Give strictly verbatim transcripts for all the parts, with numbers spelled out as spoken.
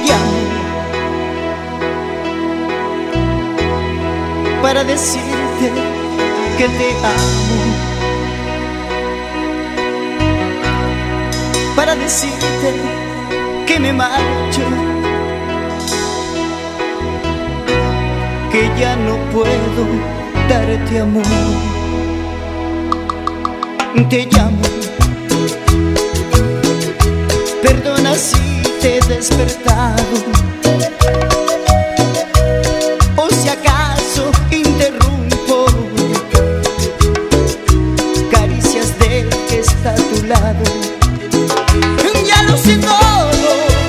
llamo para decirte que te amo, para decirte que me marcho, que ya no puedo darte amor. Te llamo, perdona si te he despertado, o si acaso interrumpo caricias del que está a tu lado. Ya lo sé todo,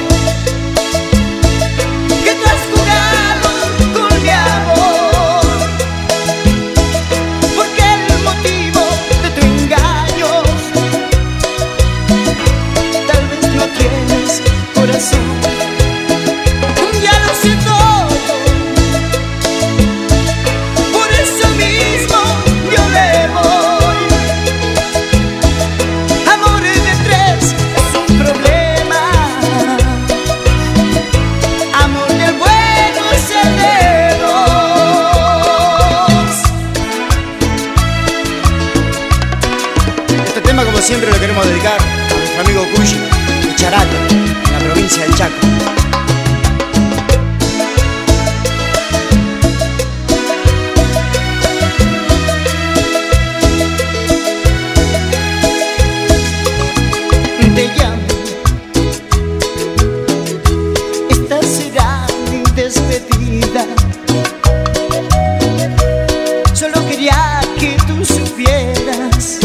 que tú has jugado con mi amor, porque el motivo de tu engaño tal vez no tienes corazón. Ya lo sé todo, por eso mismo yo me voy. Amor de tres es un problema, amor del bueno es el de dos. Este tema, como siempre, lo queremos dedicar a nuestro amigo Cuyi y Charato, en la provincia del Chaco. Te llamo, esta será mi despedida. Solo quería que tú supieras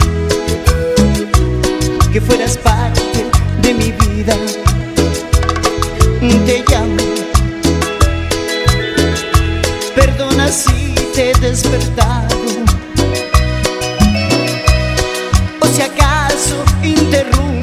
que fueras parte de mi vida. Te llamo, perdona si te he despertado, o si acaso interrumpo